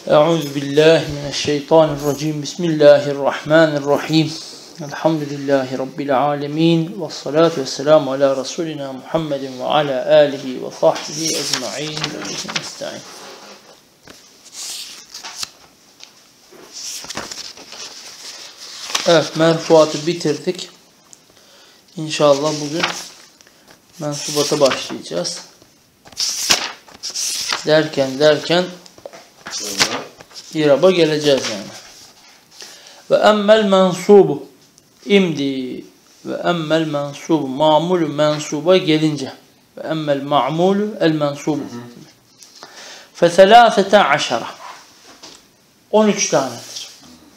Euzubillahimineşşeytanirracim. Bismillahirrahmanirrahim. Elhamdülillahi Rabbil alemin. Vessalatu vesselamu ala Resulina Muhammedin ve ala alihi ve sahbihi ecma'in. Nesta'in. Evet, merfuatı bitirdik. İnşallah bugün mensubata başlayacağız. Derken İrab'a geleceğiz yani. Ve emmel mensubu imdi ve emmel mensubu ma'mulü mensuba gelince ve emmel ma'mulü el mensubu fe selâfete aşara 13 tanedir.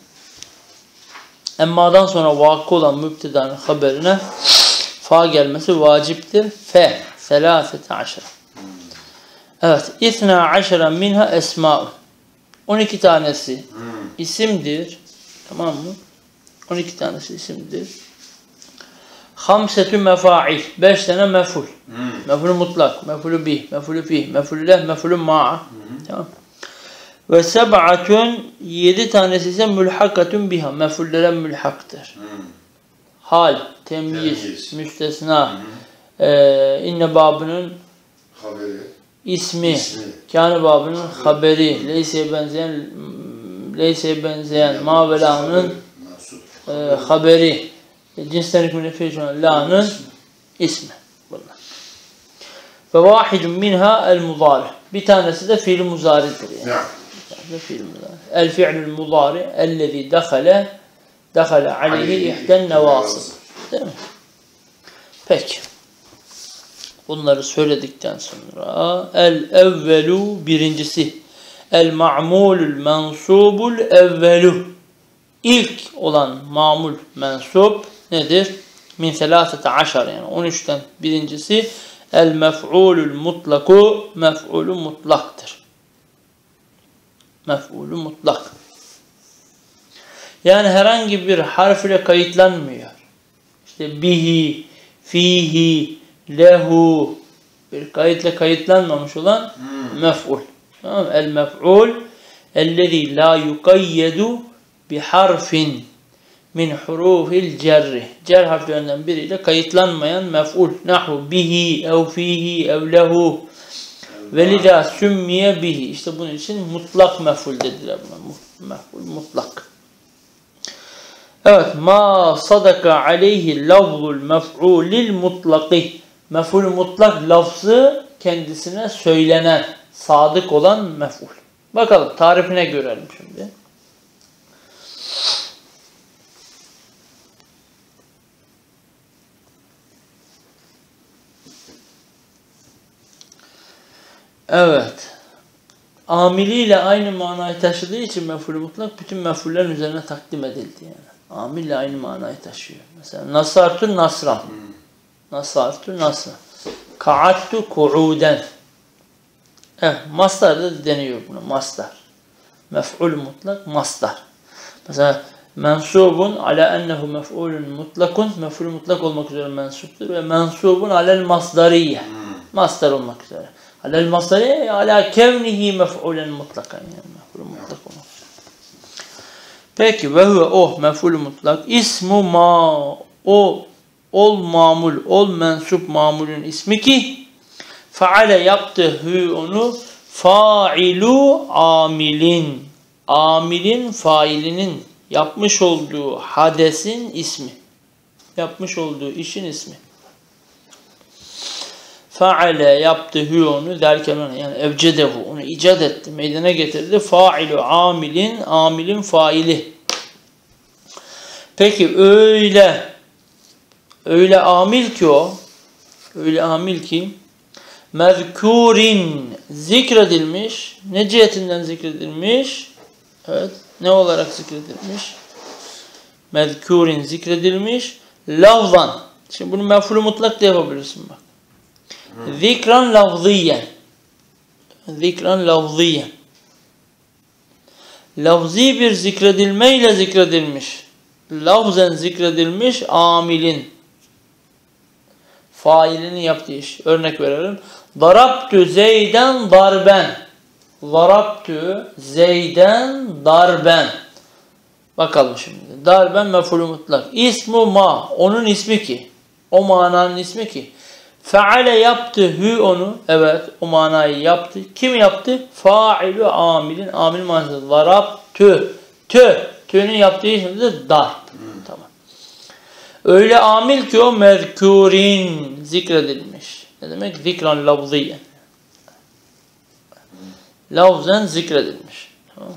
Emma'dan sonra vakı olan mübtedanın haberine fa gelmesi vaciptir. Fe selâfete aşara. Evet. İthna aşara minha esma'u. 12 tanesi isimdir. Tamam mı? 12 tanesi isimdir. Hamsetü mefail. 5 tane mef'ul. Mef'ul mutlak, mef'ul bih, mef'ul fih, mef'ul leh, mef'ul ma'a. Tamam. Ve seb'atun 7 tanesi ise mülhakatun biha. Mef'ullere mülhaktır. Hal, temyiz, müstesna, inne babının haberi. İsmi, kâne babının haberi, leyseye benzeyen mavela'nın haberi, cinsten hükmüne feycan la'nın ismi. Bunlar. Ve vahidun minha el muzari. Bir tanesi de fiil muzaridir yani. El fi'lül muzari ellezî dehale aleyhi ihden nevasıb. Değil mi? Peki. Bunları söyledikten sonra el evvelu birincisi el ma'mulul mensubul evvelu ilk olan mamul mensup nedir? Min selâsete aşar yani 13'ten birincisi el mef'ulul mutlaku mef'ulu mutlaktır. Mef'ulu mutlak. Yani herhangi bir harf ile kayıtlanmıyor. İşte bihi, fihi, lehu bir kayıtla kayıtlanmamış olan mef'ul. Tamam mı? El mef'ul ellezî la yukayyedu bi harfin min hurufil cerri. Cer harflerinden biriyle kayıtlanmayan mef'ul. Nahu bihi ev fihi ev lehu ve lidâ sümmiye bihi. İşte bunun için mutlak mef'ul dediler buna. Mef'ul mutlak. Evet. Ma sadaka aleyhi lafzul mef'ulil mutlaki. Mef'ul mutlak lafzı kendisine söylenen, sadık olan mef'ul. Bakalım tarifine görelim şimdi. Evet. Amiliyle aynı manayı taşıdığı için mef'ul mutlak bütün mef'ullerin üzerine takdim edildi yani. Amille aynı manayı taşıyor. Mesela nasartu nasran. Nasartu nasran. Ka'attu ku'uden. Evet, mastar da deniyor buna. Mastar. Mef'ul mutlak mastar. Mesela mensubun ala ennehu mef'ulun mutlakun. Mef'ul mutlak olmak üzere mensuptur. Ve mensubun alel masdariye. Mastar olmak üzere. Alel masdariye ala kevnihi mef'ulen mutlakan. Yani mef'ul mutlak olmak üzere. Peki ve huve o mef'ul mutlak. İsmu ma o ol mamul, ol mensup mamulün ismi ki faale yaptı onu failu amilin. Amilin failinin yapmış olduğu hadesin ismi. Yapmış olduğu işin ismi. Faale yaptı onu derken yani evcedehu onu icat etti, meydana getirdi. Failu amilin, amilin faili. Peki öyle amil ki o, öyle amil ki mezkurin zikredilmiş, ne cihetinden zikredilmiş? Evet, ne olarak zikredilmiş? Mezkurin zikredilmiş, lafzan. Şimdi bunu mef'ul mutlak da yapabilirsin bak. Zikran lafziyen. Zikran lafziyen. Lafzi bir zikredilmeyle zikredilmiş. Lafzen zikredilmiş amilin. Failinin yaptığı iş. Örnek verelim. Darabtu Zeyden darben. Zarabtü Zeyden darben. Bakalım şimdi. Darben mef'ulü mutlak. İsmu ma. Onun ismi ki. O mananın ismi ki. Feale yaptı hü onu. Evet. O manayı yaptı. Kim yaptı? Failü amilin. Amil manası. Zarabtü. Tü'nün yaptığı ismi de darb. Tamam. Öyle amil ki o mezkurin zikredilmiş. Ne demek? Zikran lafziyen. Lafzen zikredilmiş. Tamam.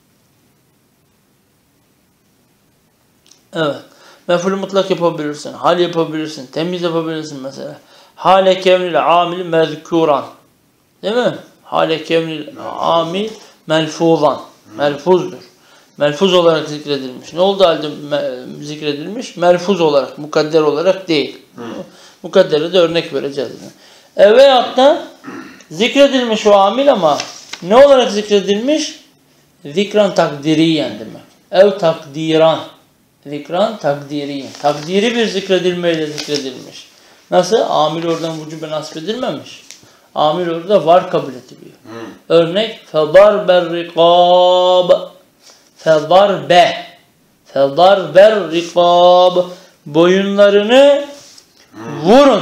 Evet. Mef'ulü mutlak yapabilirsin. Hal yapabilirsin. Temiz yapabilirsin mesela. Hale kevnil amil mezkuran. Değil mi? Hale kevnil amil melfuzan. Melfuzdur. Melfuz olarak zikredilmiş. Ne oldu halde zikredilmiş? Melfuz olarak, mukadder olarak değil. Mukaddere de örnek vereceğiz. Veyahut da zikredilmiş o amil ama ne olarak zikredilmiş? Zikran takdiriyen demek. Ev takdiran. Zikran takdiriyen. Takdiri bir zikredilmeyle zikredilmiş. Nasıl? Amil oradan vücube nasip edilmemiş. Amil orada var kabul ediliyor. Örnek fedarber rikab. Fedarber rikab. Boyunlarını vurun.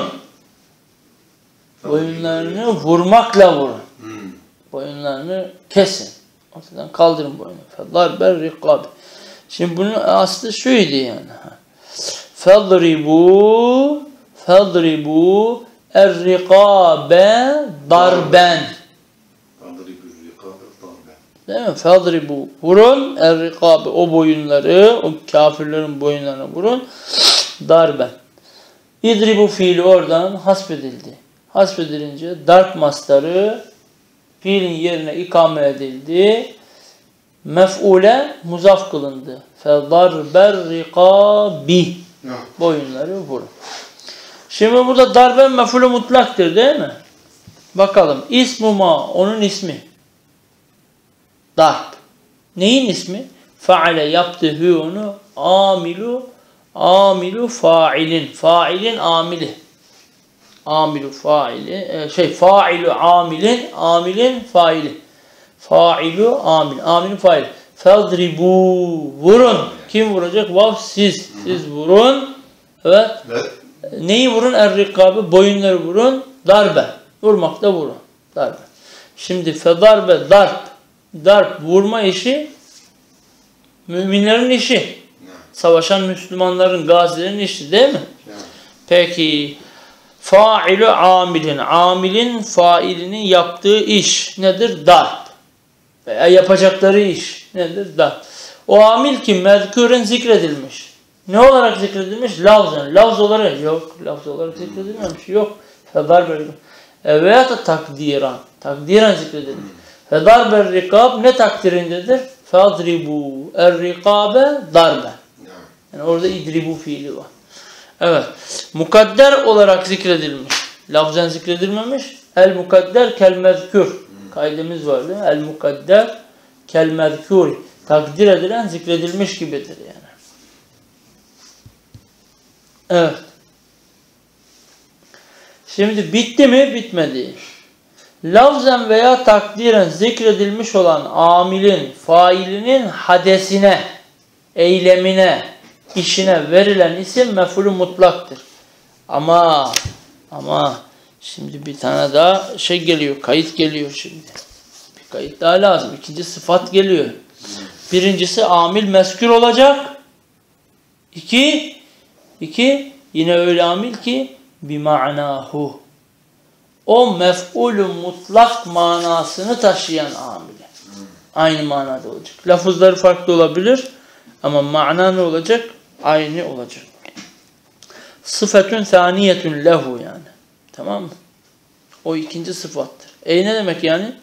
Boyunlarını vurmakla vurun. Boyunlarını kesin. Ortadan kaldırın boyunu. Fedarber rikab. Şimdi bunun aslı şuydu yani. Fadribu er-rikabe darben. Değil mi? Fadribu vurun er-rikabe o boyunları, o kafirlerin boyunlarına vurun. Darben. İdribu fiili oradan hasbedildi. Hasbedilince darb mastarı fiilin yerine ikame edildi. Mef'ule muzaf kılındı. Fedarber rikabi. Boyunları vurun. Şimdi burada darben mef'ulü mutlaktır değil mi? Bakalım. İsmu ma. Onun ismi. Darb. Neyin ismi? Faale yaptı hü onu. Amilu failin. Failin amili. Amilu faili. Failu amilin. Amilin faili. Failu amil. Amilin faili. Fadribu. Vurun. Kim vuracak? Vav siz. Siz vurun. Evet. Neyi vurun? Er-rikabe. Boyunları vurun. Darbe. Vurmakla vurun. Darbe. Şimdi fedarbe darb. Darb vurma işi müminlerin işi. Savaşan Müslümanların, gazilerin işi değil mi? Peki failu amilin. Amilin failinin yaptığı iş nedir? Darb. Veya yapacakları iş nedir? Darb. O amil ki mezkuren zikredilmiş. Ne olarak zikredilmiş? Lafzen. Lafz olarak yok. Lafz olarak zikredilmemiş. Yok. Fedarber. Veya da takdiran. Takdiran zikredilmiş. Fedarber rikab ne takdirindedir? Fadribu er-rikabe darbe. Yani orada idribu fiili var. Evet. Mukadder olarak zikredilmiş. Lafzen zikredilmemiş. El mukadder kel mezkur. Kaidemiz var değil mi? El mukadder kel mezkur. Takdir edilen zikredilmiş gibidir yani. Evet. Şimdi bitti mi? Bitmedi. Lafzen veya takdiren zikredilmiş olan amilin, failinin hadesine, eylemine, işine verilen isim mef'ulü mutlaktır. Ama şimdi bir tane daha geliyor, kayıt geliyor şimdi. Bir kayıt daha lazım. İkinci sıfat geliyor. Birincisi amil meskür olacak. İki yine öyle amil ki bima'nahu. O mef'ulü mutlak manasını taşıyan amile. Aynı manada olacak. Lafızları farklı olabilir ama mana ne olacak? Aynı olacak. Sıfetün saniyetün lehu yani. Tamam mı? O ikinci sıfattır. Ne demek yani?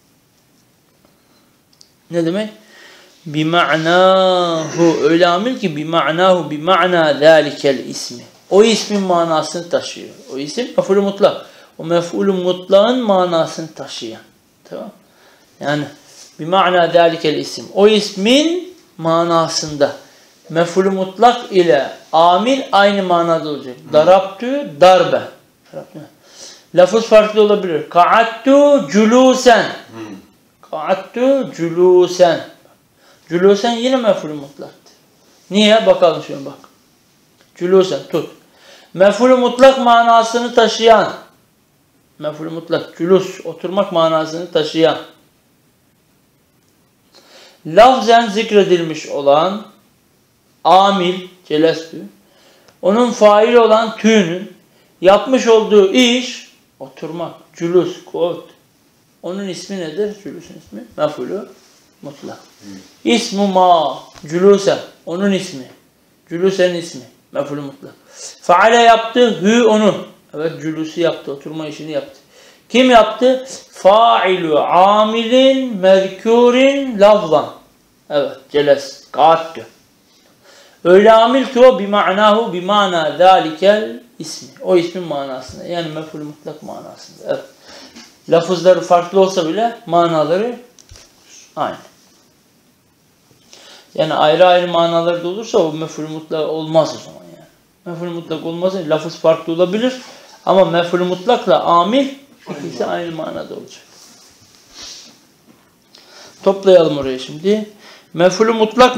Ne demek? Bima'nahu. Öyle amil ki bima'nahu bima'na zâlikel ismi. O ismin manasını taşıyor. O isim mef'ulü mutlak. O mef'ulü mutlağın manasını taşıyan. Tamam. Yani bima'na zâlikel isim. O ismin manasında. Mef'ulü mutlak ile amil aynı manada olacak. Darabtu darbe. Lafız farklı olabilir. Ka'attu culusen. Ka'attu culusen. Culusen yine mef'ul mutlaktır. Niye? Bakalım şuna bak. Culusen tut. Mef'ul mutlak manasını taşıyan, mef'ul mutlak, cülus, oturmak manasını taşıyan, lafzen zikredilmiş olan amil, celestü, onun faili olan tü'nün yapmış olduğu iş, oturmak, cülus, kuut. Onun ismi nedir? Cülüsün ismi. Mef'ulü mutlak. İsmu ma, cülüse, onun ismi. Cülüse'nin ismi. Mef'ulü mutlak. Faale yaptı, hü onu. Evet, cülüsü yaptı, oturma işini yaptı. Kim yaptı? Fa'ilu amilin mezkurin lafzan. Evet, celes, ka'attü. Öyle amil ki o bima'nahu bima'na zâlikel ismi. O ismin manasında. Yani mef'ul mutlak manasında. Evet. Lafızları farklı olsa bile manaları aynı. Yani ayrı ayrı manaları da olursa o mef'ul mutlak olmaz o zaman yani. Mef'ul mutlak olmazsa lafız farklı olabilir ama mef'ul mutlakla amil ikisi aynı manada olacak. Toplayalım oraya şimdi. Mef'ul mutlak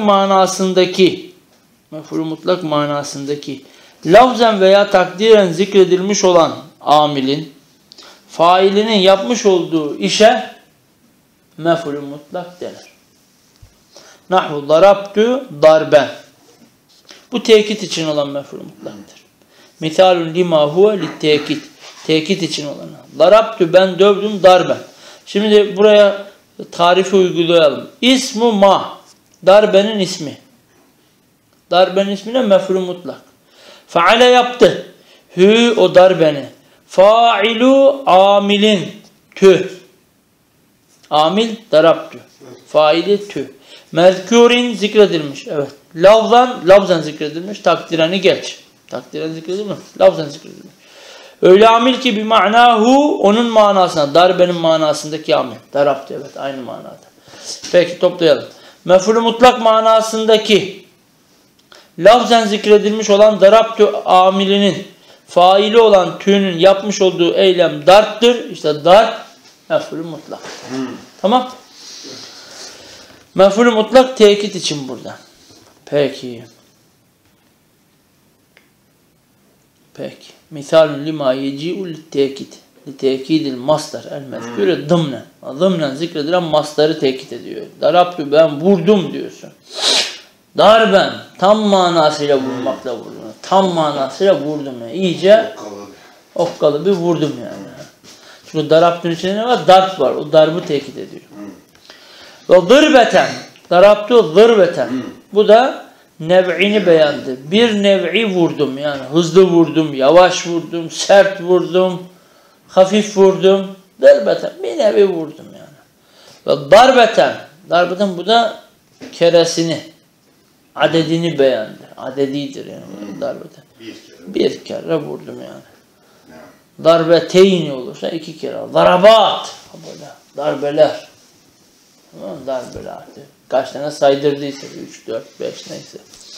manasındaki lafzen veya takdiren zikredilmiş olan amilin failinin yapmış olduğu işe mef'ul mutlak denir. Nahvu darabtu darben. Bu tekit için olan mef'ul mutlaktır. Misalun lima huve littekit. Tekit için olan. Darabtu ben dövdüm darben. Şimdi buraya tarifi uygulayalım. İsmu ma. Darbenin ismi. Darbenin ismi ne? Mef'ul mutlak. Faale yaptı. Hü o darbeni. Fa'ilu amilin. Tü. Amil darabtu. Faili tü. Mezkurin zikredilmiş. Evet. Lafzan zikredilmiş. Takdireni geç. Takdiren zikredilmiş. Lafzan zikredilmiş. Öyle amil ki bir ma'nahu onun manasına. Darbenin manasındaki amil. Darabtu. Evet. Aynı manada. Peki toplayalım. Mef'ul mutlak manasındaki lafzan zikredilmiş olan darabtu amilinin faili olan tü'nün yapmış olduğu eylem darptır. İşte darp mef'ul mutlak. Tamam. Mef'ul mutlak tekit için burada. Peki. Misalun lima yeci'u littekit. Litekidil masdar el mezkûre dımnen. Dımnen zikredilen masdarı tekit ediyor. Darabtu ben vurdum diyorsun. Darben tam manasıyla vurmakla vurdum. Tam manasıyla vurdum yani. İyice okkalı bir vurdum yani. Çünkü darabtun içinde ne var? Darp var. O darbı tekit ediyor. Ve zırbeten. Darabtu zırbeten. Bu da nev'ini beyandı. Bir nev'i vurdum yani. Hızlı vurdum, yavaş vurdum, sert vurdum, hafif vurdum. Zırbeten. Bir nev'i vurdum yani. Ve darbeten. Darbeten bu da keresini, adedini beyandı. Adedidir yani darbeten. Bir kere vurdum yani. Darbeteyni olursa iki kere. Darabat. Böyle darbeler. Tamam, darbeler. Kaç tane saydırdıysa 3, 4, 5 neyse.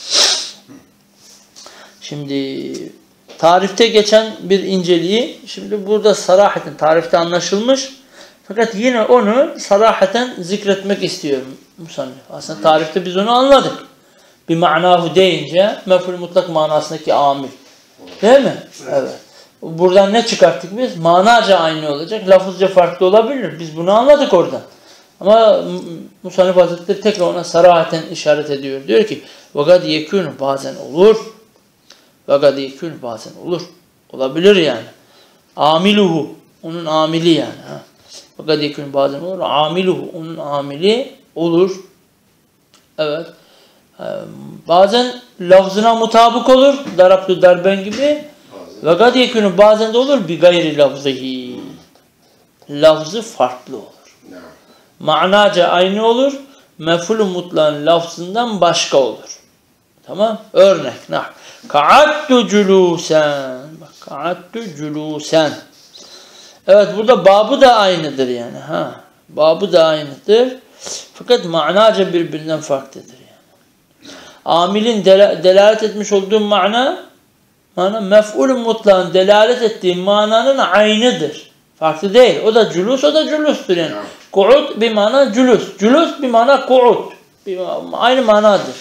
Şimdi tarifte geçen bir inceliği şimdi burada sarahaten tarifte anlaşılmış. Fakat yine onu sarahaten zikretmek istiyorum musannif. Aslında tarifte biz onu anladık. Bir ma'nahu deyince mef'ul mutlak manasındaki amil. Değil mi? Evet. Buradan ne çıkarttık biz? Manaca aynı olacak. Lafızca farklı olabilir. Biz bunu anladık oradan. Ama Musannif Hazretleri tekrar ona sarahaten işaret ediyor. Diyor ki وَقَدْ يَكُونُ bazen olur. وَقَدْ يَكُونُ bazen olur. Olabilir yani. Amiluhu. Onun amili yani. وَقَدْ يَكُونُ bazen olur. Amiluhu. Onun amili olur. Evet. Bazen lafzına mutabık olur. Darabtu darben gibi. وَقَدْ يَكُونُ bazen de olur. بِغَيْرِ لَفْزِهِ. Lafzı farklı olur. Ma'naca aynı olur. Mef'ul mutlağın lafzından başka olur. Tamam? Örnek. Ka'attu culusen. Bak, ka'attu culusen. Evet, burada babı da aynıdır yani. Babı da aynıdır. Fakat ma'naca birbirinden farklıdır yani. Amilin delalet etmiş olduğu mana mef'ul mutlağın delalet ettiği mananın aynıdır. Farklı değil. O da culus, o da culustur yani. Ku'ud bir mana cülus. Cülus bir mana ku'ud. Aynı manadır.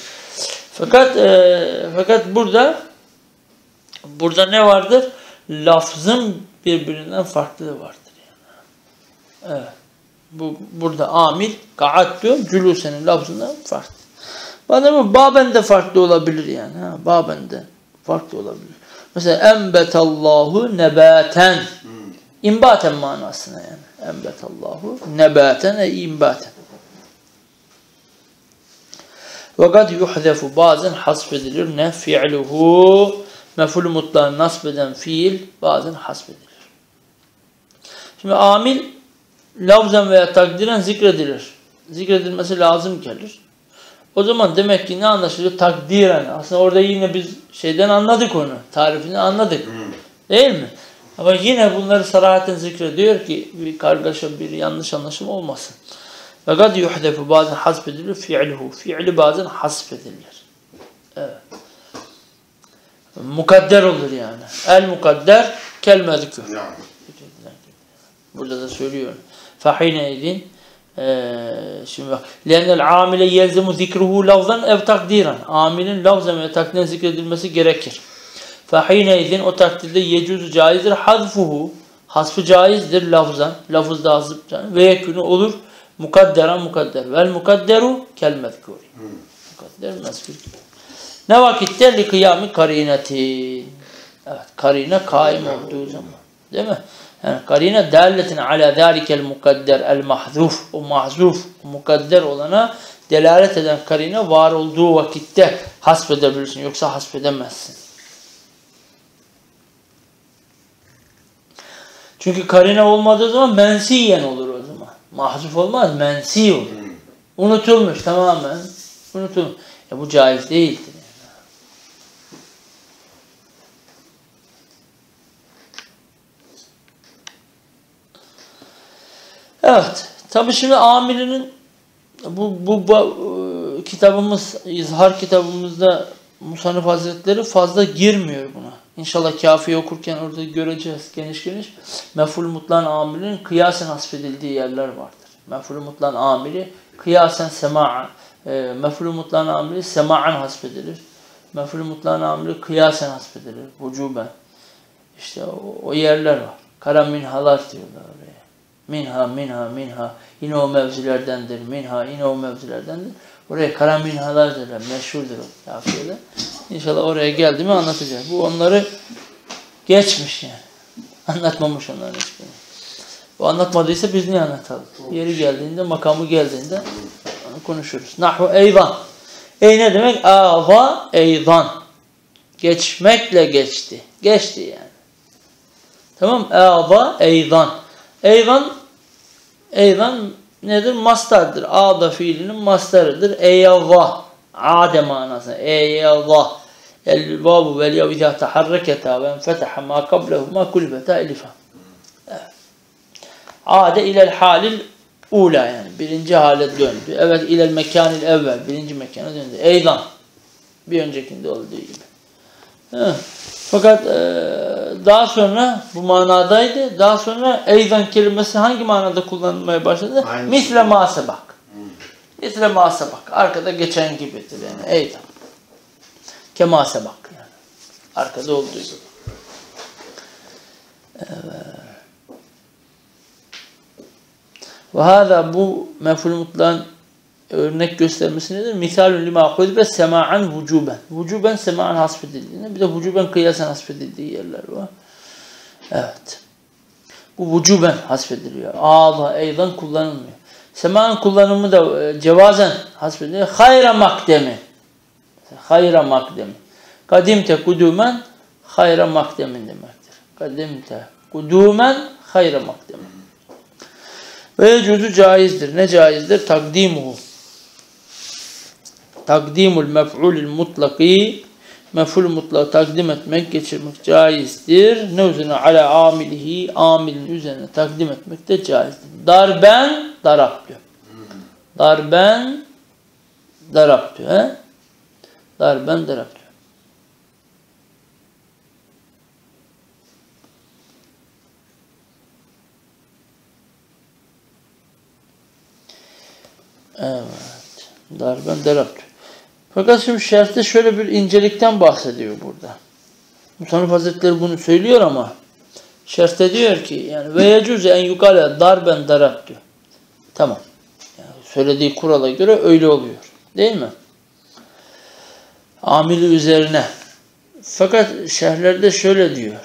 Fakat burada ne vardır? Lafzın birbirinden farklılığı vardır. Yani. Evet. Burada amil, ka'attu, cülüsenin lafzından farklı. Baben de farklı olabilir yani. Baben de farklı olabilir. Mesela enbetallahu nebaten. İmbaten manasına yani. Enbetallahu nebaten imbaten. Ve kad yuhzefu bazen hasfedilir. Ne fi'luhu mef'ul mutlağın nasb eden fiil bazen hasfedilir. Şimdi amil lafzen veya takdiren zikredilir. Zikredilmesi lazım gelir. O zaman demek ki ne anlaşılıyor? Takdiren. Aslında orada yine biz şeyden anladık onu. Tarifini anladık. Değil mi? Ama yine bunları sarahaten zikrediyor ki bir kargaşa, bir yanlış anlaşılma olmasın. Ve kad yuhdefu bazen hasfedilir fi'luhu. Fi'li bazen hasfedilir. Evet. Mukadder olur yani. El mukadder kel mezkûr. Burada da söylüyorum. Fahine edin. Şimdi bak. Lennel amile yelzemu zikruhu lafzan ev takdiren. Amilin lafzan ve takdiren zikredilmesi gerekir. Fahine edin o takdirde yecuzu caizdir. Hazfuhu. Hasfı caizdir lafzan. Lafızda hazf ve yekûnü olur. Mukadderan mukadder. Vel mukadderu kel mezkûr. Mukadder mezkûr. Ne vakitte? Li kıyami karineti. Evet. Karine kaim olduğu zaman. Değil mi? Yani karine dâlletin alâ zâlikel mukadder el mahzuf. O mahzuf, mukadder olana delalet eden karine var olduğu vakitte hasfedebilirsin. Yoksa hasfedemezsin. Çünkü karine olmadığı zaman mensiyen olur o zaman. Mahzuf olmaz, mensi olur. Unutulmuş tamamen. Unutulmuş. Bu caiz değildir. Evet. Tabi şimdi amilinin bu kitabımız, İzhar kitabımızda Musannif Hazretleri fazla girmiyor buna. İnşallah Kâfiye okurken orada göreceğiz geniş geniş. Mef'ul mutlağın amilinin kıyasen hasfedildiği yerler vardır. Mef'ul mutlağın amili kıyasen sema'an. Mef'ul mutlağın amili sema'an hasfedilir. Mef'ul mutlağın amili kıyasen hasfedilir. Vücuben. İşte o yerler var. Kara minhalar diyorlar oraya. Minha. Yine o mevzilerdendir. Yine o mevzilerdendir. Oraya kara minhalar derler. Meşhurdur o kafiyede. İnşallah oraya geldi mi anlatacağız. Bu onları geçmiş yani. Anlatmamış onların hiçbirini. O anlatmadıysa biz niye anlatalım? Yeri geldiğinde, makamı geldiğinde onu konuşuruz. Nahvu eyvan. Ne demek? Ava eyvan. Geçmekle geçti. Geçti yani. Tamam. Ava eyvan. Eyvan nedir? Mastardır. Ağda fiilinin mastarıdır. Eyvah. Ade manasına. Eyvah. El-vavu vel-yav izâ teharreketâ ve enfeteha mâ kablehumâ kulbetâ elifâ. Ade ilel halil ula yani. Birinci hale döndü. Evet ilel mekanil evvel. Birinci mekana döndü. Eyvan. Bir öncekinde olduğu gibi. Fakat daha sonra bu manadaydı. Daha sonra eydan kelimesi hangi manada kullanılmaya başladı? Misle masebak. Misle masebak. Arkada geçen gibidir yani. Eydan. Kemasebak yani. Arkada olduğu gibi. Evet. Ve hâzâ bu mef'ul mutlağın örnek göstermesi nedir? Misalun lima huzbe sema'an vücuben. Vücuben sema'an hasfedildiğinde bir de vücuben kıyasen hasfedildiği yerler var. Evet. Bu vücuben hasfediliyor. Ağda, eydan kullanılmıyor. Sema'an kullanımı da cevazen hasfediliyor. Hayra makdemi. Hayra makdemi. Kadimte kudumen hayra makdemin demektir. Kadimte kudumen hayra makdemin. Ve yecuzu caizdir. Ne caizdir? Takdimuhu. Takdimul mef'ulil mutlaki mef'ul mutlak takdim etmek, geçirmek caizdir. Ne üzerine? Ala amilihi amilin üzerine takdim etmek de caizdir. Darben darabtü. Darben darabtü. Darben darabtü. Evet. Darben daraptü. Fakat şimdi şerhte şöyle bir incelikten bahsediyor burada. Musannif Hazretleri bunu söylüyor ama şerhte diyor ki yani ve yecuze en yukale darben daraptü. Tamam. Yani söylediği kurala göre öyle oluyor. Değil mi? Amili üzerine. Fakat şerhlerde şöyle diyor.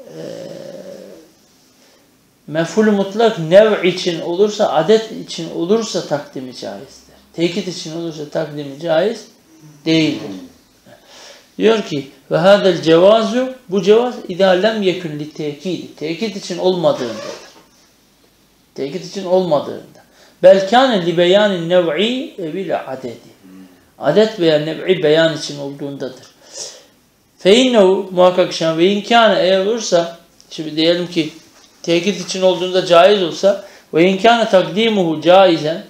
Mef'ul mutlak nev için olursa, adet için olursa takdimi caizdir. Tekit için olursa takdimi caiz değildir. Diyor ki ve hadel cevazu, bu cevaz idâ lem yekun li tekidi. Tekit için olmadığındadır. Tekit için olmadığında. Belkâne li beyanin nev'i evile adedi. Adet veya nev'i beyan için olduğundadır. Fe innehu muhakkak şan ve inkâne eğer olursa, şimdi diyelim ki tekit için olduğunda caiz olsa ve inkâne takdimuhu caizen,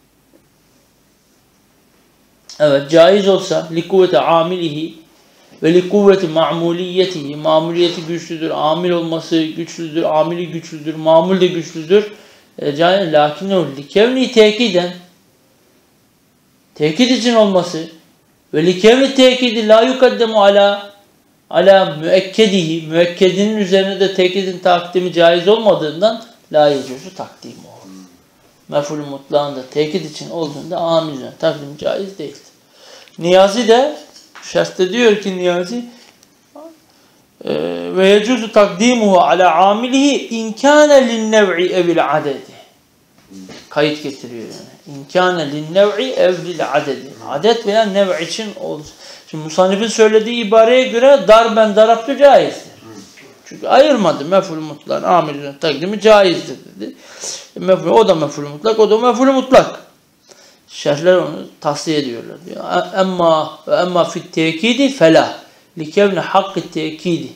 evet caiz olsa li kuvveti amilihi ve li kuvveti ma'muliyetihi, mamuliyeti güçlüdür, amil olması güçlüdür, amili güçlüdür, mamul de güçlüdür. Caiz, lakinnehu li kevni tekiden, tekit için olması ve li kevni tekidi la yukaddemu ala müekkedihi, müekkedinin üzerine de tekidin takdimi caiz olmadığından la yecuzu takdimu olur. Mef'ul mutlağında tekid için olduğunda amil üzerine takdim caiz değildir. Niyazi de şerhte diyor ki Niyazi ve yecuzu takdimuhu ala amilihi inkâne linnev'i evil adedi. Kayıt getiriyor yani. İnkâne linnev'i evil adedi. Adet veya nev için olur. Şimdi musannifin söylediği ibareye göre darben daraptı caizdir. Çünkü ayırmadı. Mef'ul mutlak amil üzerine takdimi caizdir dedi. O da mef'ul mutlak, o da mef'ul mutlak. Şerhler onu tavsiye ediyorlar diyor. Emma fit tekidi felah. Likevne hakkı tekidi.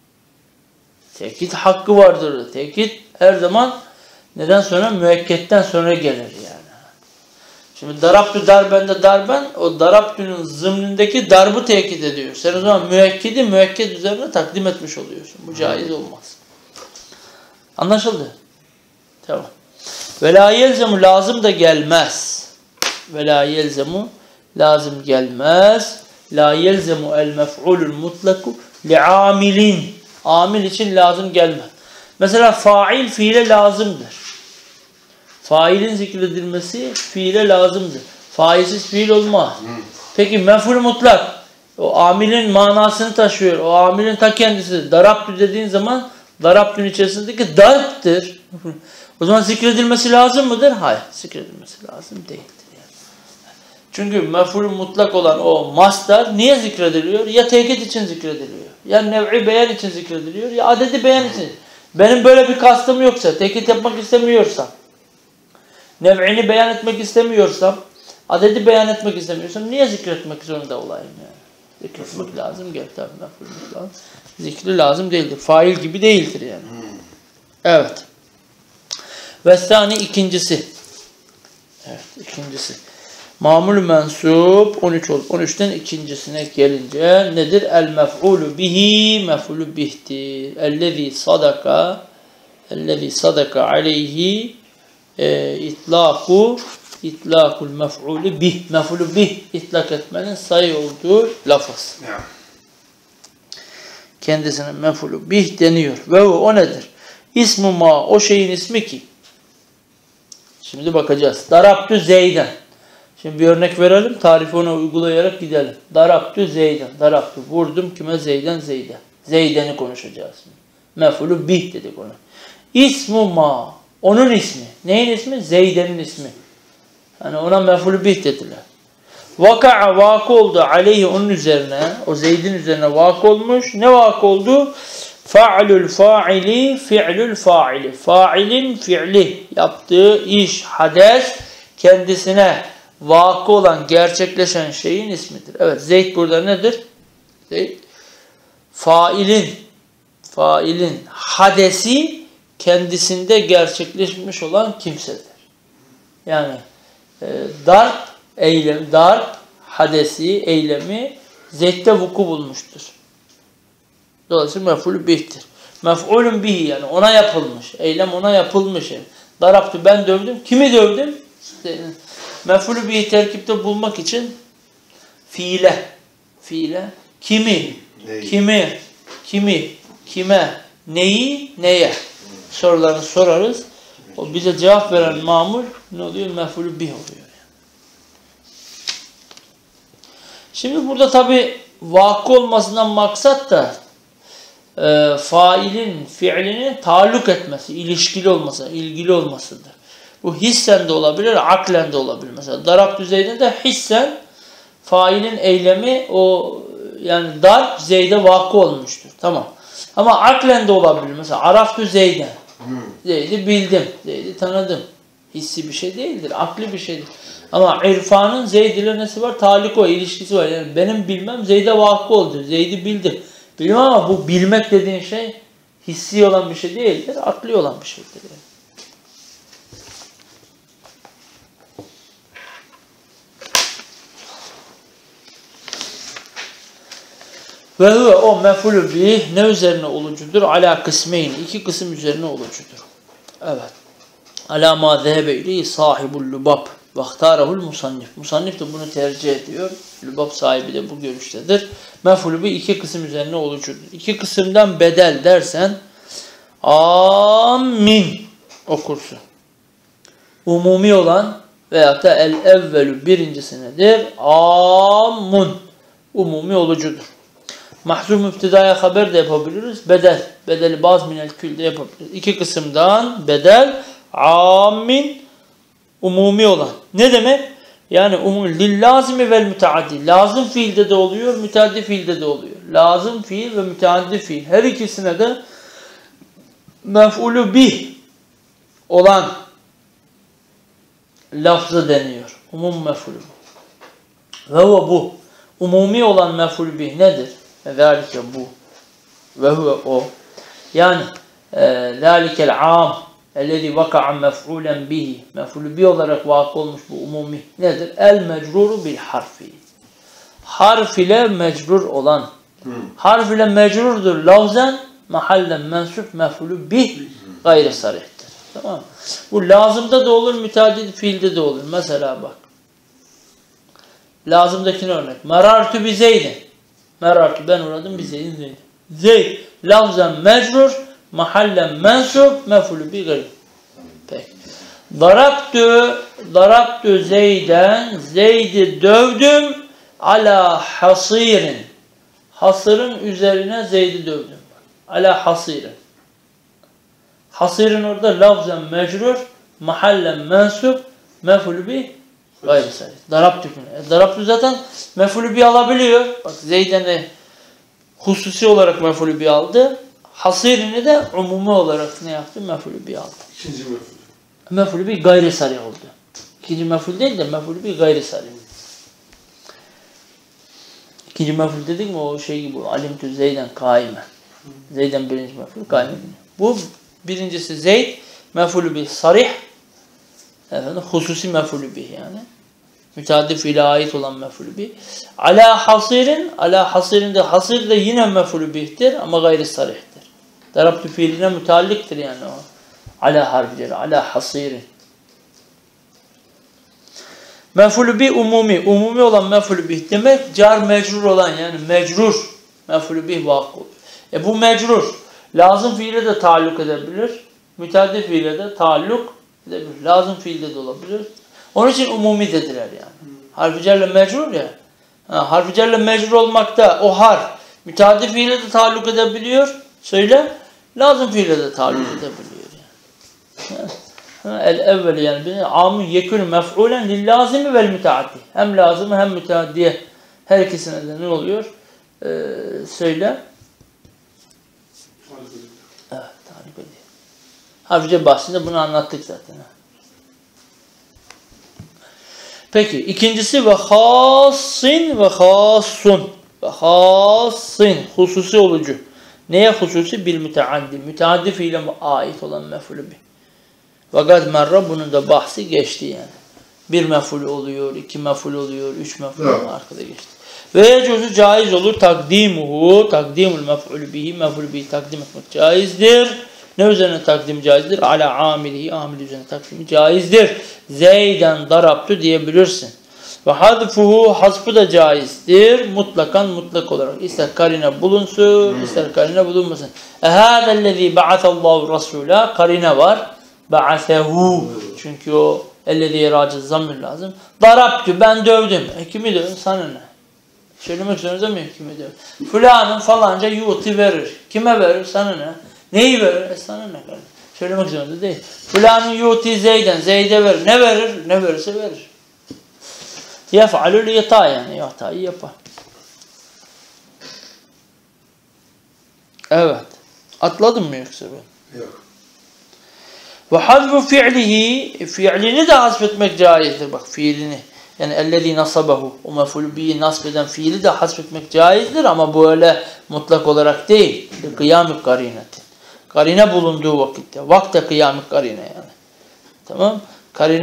Tekid hakkı vardır. Tekid her zaman neden sonra? Müekketten sonra gelir yani. Şimdi daraptü darbende darben, o daraptünün zımnindeki darbı tekit ediyor. Sen o zaman müekkedi müekked üzerine takdim etmiş oluyorsun. Bu caiz olmaz. Anlaşıldı? Tamam. Ve la yelzemu lazım da gelmez. Ve la yelzemu lazım gelmez. La yelzemu el mef'ulul mutlaku li amilin. Amil için lazım gelmez. Mesela fail fiile lazımdır. Failin zikredilmesi fiile lazımdır. Failsiz fiil olmaz. Peki mef'ul mutlak. O amilin manasını taşıyor. O amilin ta kendisi. Daraptü dediğin zaman daraptün içerisindeki darptır. O zaman zikredilmesi lazım mıdır? Hayır. Zikredilmesi lazım değildir. Yani. Çünkü mef'ul mutlak olan o masdar niye zikrediliyor? Ya tekit için zikrediliyor. Ya nev'i beyan için zikrediliyor. Ya adedi beyan için. Benim böyle bir kastım yoksa, tekit yapmak istemiyorsam, nev'ini beyan etmek istemiyorsam, adedi beyan etmek istemiyorsam niye zikretmek zorunda olayım yani? Zikretmek lazım gel tabi. Zikri lazım değildir. Fail gibi değildir yani. Evet. Vestani ikincisi. Evet ikincisi. Mamul mensup 13 oldu. 13'ten ikincisine gelince nedir? El mef'ulu bihi mef'ulu bihtir. Ellezî sadaka aleyhi itlakul mef'ulü bih. Mef'ulü bih itlak etmenin sayı olduğu lafız. Kendisine mef'ulü bih deniyor. Ve o nedir? İsmu ma, o şeyin ismi ki. Şimdi bakacağız. Darabtü Zeyden. Şimdi bir örnek verelim. Tarifi ona uygulayarak gidelim. Darabtü Zeyden. Darabtü. Vurdum kime? Zeyden Zeyde. Zeyden'i konuşacağız. Mef'ulü bih dedik ona. İsmu ma. Onun ismi. Neyin ismi? Zeyden'in ismi. Yani ona mef'ulü bih dediler. Vaka'a vakı oldu aleyhi onun üzerine. O Zeyd'in üzerine vakı olmuş. Ne vakı oldu? Fa'lul fa'ili fi'lul fa'ili. Fa'ilin fi'li. Yaptığı iş, hades kendisine vakı olan, gerçekleşen şeyin ismidir. Evet, Zeyd burada nedir? Zeyd. Failin hadesi kendisinde gerçekleşmiş olan kimsedir. Yani darp, hadesi, eylemi Zeyd'de vuku bulmuştur. Dolayısıyla mef'ulü bih'tir. Mef'ulün bihi yani ona yapılmış. Eylem ona yapılmış. Daraptı ben dövdüm. Kimi dövdüm? Mef'ulü bihi terkipte bulmak için fiile, kimi, kime, neyi, neye sorularını sorarız. O bize cevap veren mamul ne oluyor? Mef'ulü bih oluyor. Şimdi burada tabi vakı olmasından maksat da failin fiilini taalluk etmesi, ilişkili olması, ilgili olmasıdır. Bu hissen de olabilir, aklen de olabilir. Mesela darab düzeyinde de hissen failin eylemi o yani darb Zeyd'e vakı olmuştur. Tamam. Ama aklen de olabilir. Mesela araftü Zeyd'e. Zeyd'i bildim, Zeyd'i tanıdım. Hissi bir şey değildir, akli bir şeydir. Ama irfanın Zeyd ile nesi var? Talik o, ilişkisi var. Yani benim bilmem Zeyd'e vakı oldu. Zeyd'i bildim. Bilmem ama bu bilmek dediğin şey hissi olan bir şey değildir, akli olan bir şeydir. Yani. Ve huve o mef'ulü bih ne üzerine olucudur? Ala kısmeyn. İki kısım üzerine olucudur. Evet. Ala ma zehebe ileyhi sahibul lubab. Ve ihtarahul musannif. Musannif de bunu tercih ediyor. Lubab sahibi de bu görüştedir. Mef'ulü bih iki kısım üzerine olucudur. İki kısımdan bedel dersen amin okursun. Umumi olan veyahut da el evvelü birincisi nedir? Amun. Umumi olucudur. Mahzuf müptedaya haber de yapabiliriz. Bedel. Bedeli baz minel kül de yapabiliriz. İki kısımdan bedel amin umumi olan. Ne demek? Yani umumi lillazimi vel müteaddi. Lazım fiilde de oluyor, müteaddi fiilde de oluyor. Lazım fiil ve müteaddi fiil. Her ikisine de mef'ulü bih olan lafzı deniyor. Umum mef'ulü. Ve bu. Umumi olan mef'ulü bih nedir? Zalike bu. Ve huve o. Yani zalikel am ellezî vaka'a mef'ulen bihi. Mef'ulü bih olarak vakı olmuş bu umumi. Nedir? El mecruru bil harfi. Harf ile mecrur olan. Harf ile mecrurdur lafzen mahallen mensup mef'ulü bih gayri sarihtir. Tamam mı? Bu lazımda da olur, müteaddid fiilde de olur. Mesela bak. Lazımdakine örnek. Merartu bi Zeydin. Merartu ben uğradım bi Zeydin Zeydin. Zeyd lafzen mecrur mahallen mensup mef'ulü bih gayri. Peki. Darabtu Zeyden. Zeyd'i dövdüm ala hasirin. Hasırın üzerine Zeyd'i dövdüm. Ala hasirin. Hasirin orada lafzen mecrur mahallen mensup mef'ulü bih gayri sarih. Darabtu zaten mef'ulü bih alabiliyor. Bak Zeyden de hususi olarak mef'ulü bih aldı. Hasirini de umumi olarak ne yaptı? Mef'ulü bih aldı. İkinci mef'ul. Mef'ulü bih gayri sarih oldu. İkinci mef'ul değil de mef'ulü bih gayri sarih. İkinci mef'ul dedik mi o şey gibi alimtü Zeyden kaime. Zeyden birinci mef'ul kaime. Bu birincisi Zeyd mef'ulü bih sarih. Efendim hususi mef'ulü bih yani. Müteaddif fiile ait olan mef'ulü bih. Ala hasirin de hasir de yine mef'ulü bih'tir ama gayri sarihtir. Darabtu fiiline mütealliktir yani o. Ala harfileri, ala hasirin. Mef'ulü bih umumi. Umumi olan mef'ulü bih demek car mecrur olan yani mecrur mef'ulü bih vakı oluyor. Bu mecrur lazım fiile de taalluk edebilir. Müteaddif fiile de taalluk edebilir. Lazım fiilde de olabilir. Onun için umumi dediler yani. Harf-i cerle mecrur ya. Harf-i cerle mecrur olmakta o harf müteaddif fiile de taalluk edebiliyor. Söyle. Lazım fiile de taalluk edebiliyor yani. El evvel yani amun yekûnü mef'ulen lillâzimi vel müteaddi. Hem lazımı hem müteaddiye her ikisine de ne oluyor? Söyle. Evet, talip ediyor. Harf-i bahsinde bunu anlattık zaten. Peki ikincisi ve hasin ve hasun. Ve hasin hususi olucu. Neye hususi? Bil müteaddi. Müteaddi fiile ait olan mef'ulü bih. Fakat merra bunun da bahsi geçti yani. Bir mef'ul oluyor, iki mef'ul oluyor, üç mef'ul arkada geçti. Ve yecuzu caiz olur takdimul mef'ulü bihi mef'ulü bihi takdim etmek caizdir. Ne üzerine takdim caizdir? Ala amilihi, amil üzerine takdim caizdir. Zeyden darabtu diyebilirsin. Ve hadfuhu, hasfı da caizdir. Mutlakan, mutlak olarak. İster karine bulunsun, ister karine bulunmasın. Ehâdellezî ba'atallahu rasûlâ, karine var. Ba'asehu. Çünkü o ellezî râciz zamir lazım. Darabtu, ben dövdüm. Kimi dövdüm? Sana ne? Söylemek zorunda mıyım kimi dövdüm? Fulanın falanca yuti verir. Kime verir? Sana ne? Neyi verir? Sana ne kadar? Söylemek zorunda değil. Fulanın yuti Zeyden. Zeyd'e verir. Ne verir? Ne verirse verir. Yef'alul yata, yani yatayı yapar. Evet. Atladın mı yoksa ben? Yok. Ve hazfu fi'lihi, fi'lini de hasfetmek caizdir. Bak fiilini. Yani ellezî nasabahu, o mef'ulü bihi nasbeden fiili de hasfetmek caizdir ama bu öyle mutlak olarak değil. Kıyam-ı karinetin. Karine bulunduğu vakitte. Vakte kıyam-ı karine yani. Tamam? Karine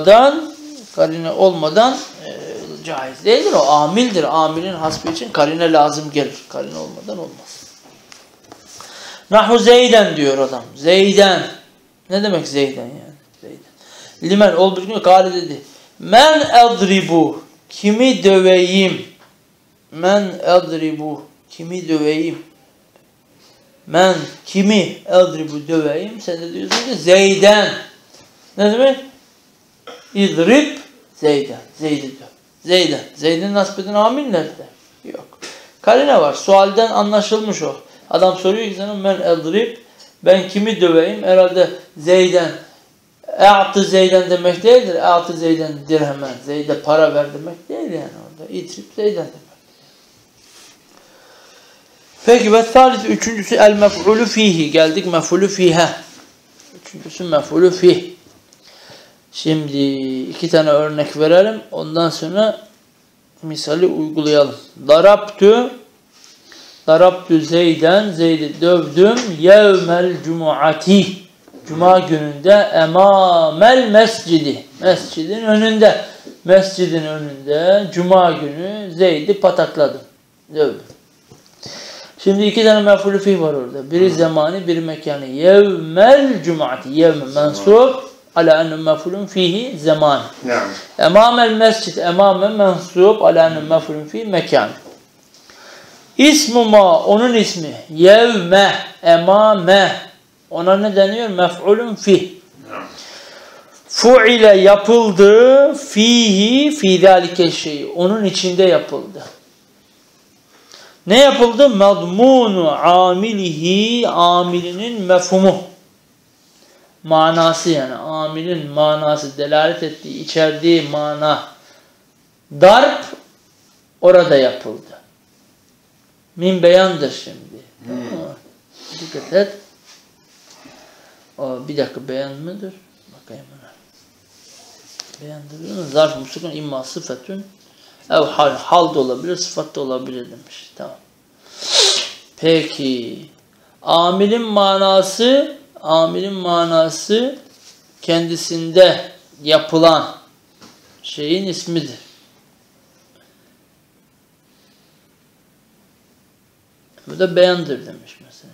olmadan caiz değildir. O amildir. Amilin hasbı için karine lazım gelir. Karine olmadan olmaz. Nahu Zeyden diyor adam. Zeyden. Ne demek Zeyden yani? Zeyden. Limen ol bir gün kâli dedi. Men edribu. Kimi döveyim? Men edribu. Kimi döveyim? Men kimi edribu döveyim? Sen de diyorsun ki Zeyden. Ne demek? İdrib Zeyden. Zeyd'i döv. Zeyden. Zeyd'in nasbeden amil nerede? Yok. Karine var. Sualden anlaşılmış o. Adam soruyor ki sana men edrib. Ben kimi döveyim? Herhalde Zeyden. E'atı Zeyden demek değildir. E'atı Zeyden dirhemen. Zeyd'e para ver demek değil yani orada. İdrib Zeyden demek. Peki ve thalith, üçüncüsü el mef'ulü fihi. Geldik mef'ulü fihe. Üçüncüsü mef'ulü fih. Şimdi iki tane örnek verelim. Ondan sonra misali uygulayalım. Darabtu Zeyden. Zeyd'i dövdüm. Yevmel cumuati. Cuma gününde emamel mescidi. Mescidin önünde. Mescidin önünde Cuma günü Zeyd'i patakladım. Dövdüm. Şimdi iki tane mef'ulü fih var orada. Biri zamani, biri mekanı. Yevmel cumuati. Yevme mensub ala enne mef'ulun fihi zaman. Emamel mescid. Emame mensub ala enne mef'ulun fihi mekan. İsmu ma, onun ismi. Yevme, emame. Ona ne deniyor? Mef'ulun fih. Fu'ile yapıldı. Fihi, fi zâlike şeyi. Onun içinde yapıldı. Ne yapıldı? Madmunu amilihi, amilinin mefhumu. Manası yani. Amilin manası, delalet ettiği, içerdiği mana. Darp orada yapıldı. Min beyandır şimdi. Dikkat et. Bir dakika, beyan mıdır? Bakayım ona. Beyandır. Zarf-ı musukun imma sıfatün ev hal da olabilir, sıfat da olabilir demiş. Tamam. Peki. Amilin manası kendisinde yapılan şeyin ismidir. Bu da beyandır demiş mesela.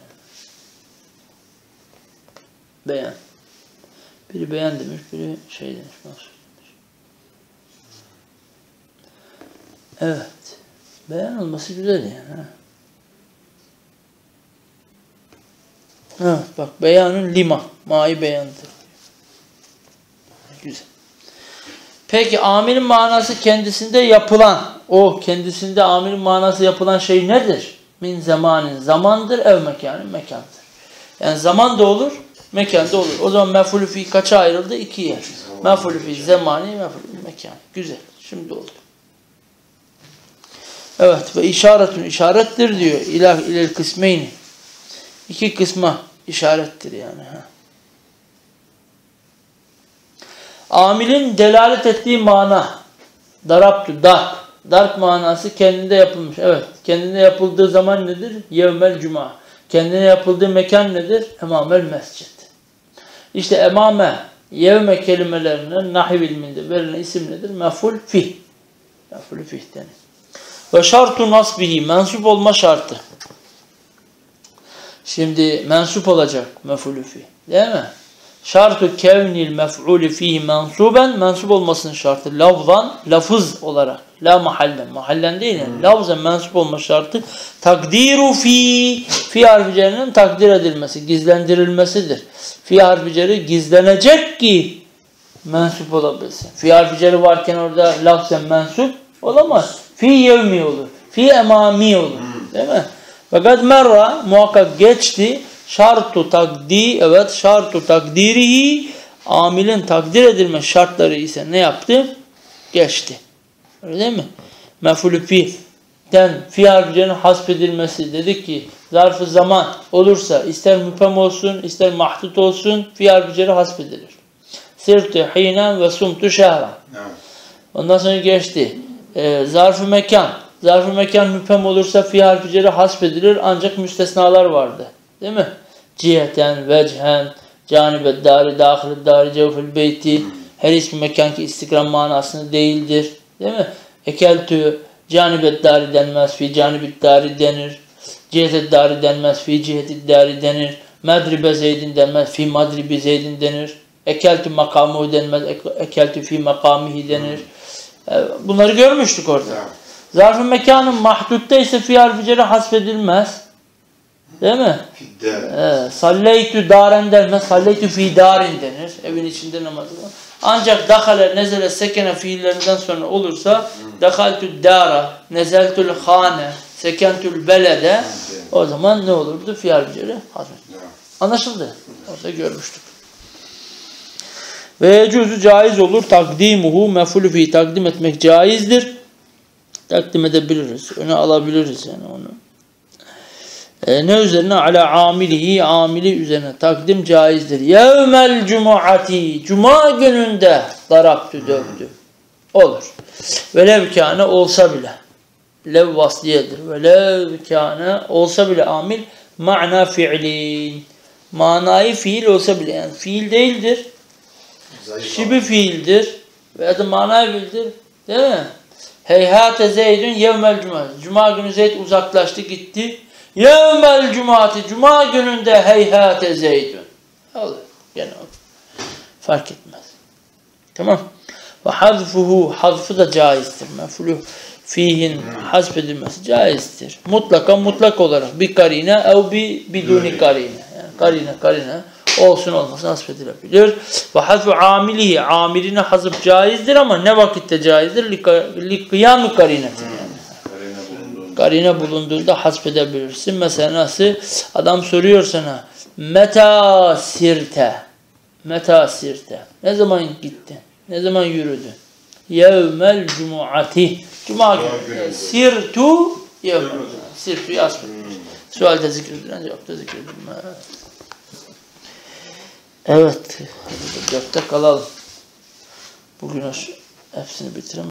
Beyan. Biri beyan demiş, biri şey demiş. Mahsus demiş. Evet. Beyan olması güzel yani. Evet bak, beyanın lima. Ma'yı beyandır. Güzel. Peki amilin manası kendisinde yapılan, o kendisinde amilin manası yapılan şey nedir? Min zamanin, zamandır, ev mekanın, mekandır. Yani zaman da olur, mekan da olur. O zaman mef'ulü fi kaça ayrıldı? İkiye. Mef'ulü fi zamani, mef'ulü mekan. Güzel. Şimdi oldu. Evet ve işaretün, işarettir diyor. İlel kısmeyni. İki kısma işarettir yani. Amilin delalet ettiği mana. Darabtu, darp. Darp manası kendinde yapılmış. Evet. Kendinde yapıldığı zaman nedir? Yevmel cuma. Kendine yapıldığı mekan nedir? Emamel mescid. İşte emame, yevme kelimelerine nahiv ilminde verilen isim nedir? Mef'ul fih. Mef'ul fih denir. Ve şartu nasbihi, mensup olma şartı. Şimdi mensup olacak mef'ulü fi. Değil mi? Şartu kevnil mef'ulü fihi mensuben, mensup olmasının şartı lafzan, lafız olarak. La mahallen. Mahallen değil yani. Lafzan mensup olma şartı takdiru fi. Fi harfi cerinin takdir edilmesi, gizlendirilmesidir. Fi harfi ceri gizlenecek ki mensup olabilsin. Fi harfi ceri varken orada lafzen mensup olamaz. Fi yevmi olur. Fi emami olur. Değil mi? Fakat merra muhakkak geçti. Şartu takdirihi, amilin takdir edilme şartları ise ne yaptı? Geçti. Öyle değil mi? Mef'ulü fi'den fi harflerinin hasfedilmesi, dedik ki zarf-ı zaman olursa ister müphem olsun ister mahdut olsun fi harfleri hasfedilir. Sirtu hinen ve sumtu şehran. Ondan sonra geçti. Zarf-ı mekan. Zarf-ı mekan müphem olursa fi harfleri hasfedilir, ancak müstesnalar vardı. Değil mi? Ciheten, vecehen, canibet dari, dâhil dari, cevfil beyti. Her ismi mekan ki istikram manasını değildir. Değil mi? Ekeltü, canibet dari denmez, fi canibet dari denir. Cihetet dari denmez, fi cihetet dari denir. Medribe zeydin denmez, fi madribi zeydin denir. Ekeltü makamuhu denmez, ekeltü fi makamihi denir. Bunları görmüştük orada. Zarf-ı mekanın mahdutta ise fi harfi ceri hasfedilmez. Değil mi? Salleytü daren denmez, salleytü fi darin denir. Evin içinde namaz var. Ancak dakale, nezele, sekene fiillerinden sonra olursa dakaltü dara, nezeltül hane, sekentül belede, o zaman ne olurdu? Fi harfi ceri hasfedilmez. Anlaşıldı. Orada görmüştük. Ve yecuzu caiz olur. Takdimuhu mef'ulü fi, takdim etmek caizdir. Takdim edebiliriz. Öne alabiliriz yani onu. Ne üzerine? Ala amilihi, amili üzerine takdim caizdir. Yevmel cumuati, cuma gününde darabtü, dövdü. Olur. Velev kâne olsa bile. Lev vasliyedir. Velev kâne olsa bile amil ma'na fiilin. Manayı fiil olsa bile, yani fiil değildir. Şibi fiildir. Veya da manayı fiildir. Değil mi? Heyhate Zeydün yevmel cuma. Cuma günü Zeyd uzaklaştı, gitti. Yevmel cumati. Cuma gününde heyhate Zeydün. Olur. Gene olur. Fark etmez. Tamam. Ve hazfuhu. Hazfı da caizdir. Mef'ulü fihin hasfedilmesi caizdir. Mutlaka mutlak olarak. Bir karine ev biduni karine. Yani karine olsun olmasın hasfedilebilir. Ve hazfu amilihi. Amilini hazf caizdir ama ne vakitte caizdir? Li kıyam-ı karinetin yani. Karine bulunduğunda hasfedebilirsin. Mesela nasıl? Adam soruyor sana. Meta sirte. Meta sirte. Ne zaman gittin? Ne zaman yürüdün? Yevmel cumuati. Cuma günü. Sirtu yevmel cumuati. Sirtu'yu hasfedilmiş. Sualde zikredilen, cevapta zikredilmez. Evet. 4'te kalalım. Bugün hepsini bitirelim.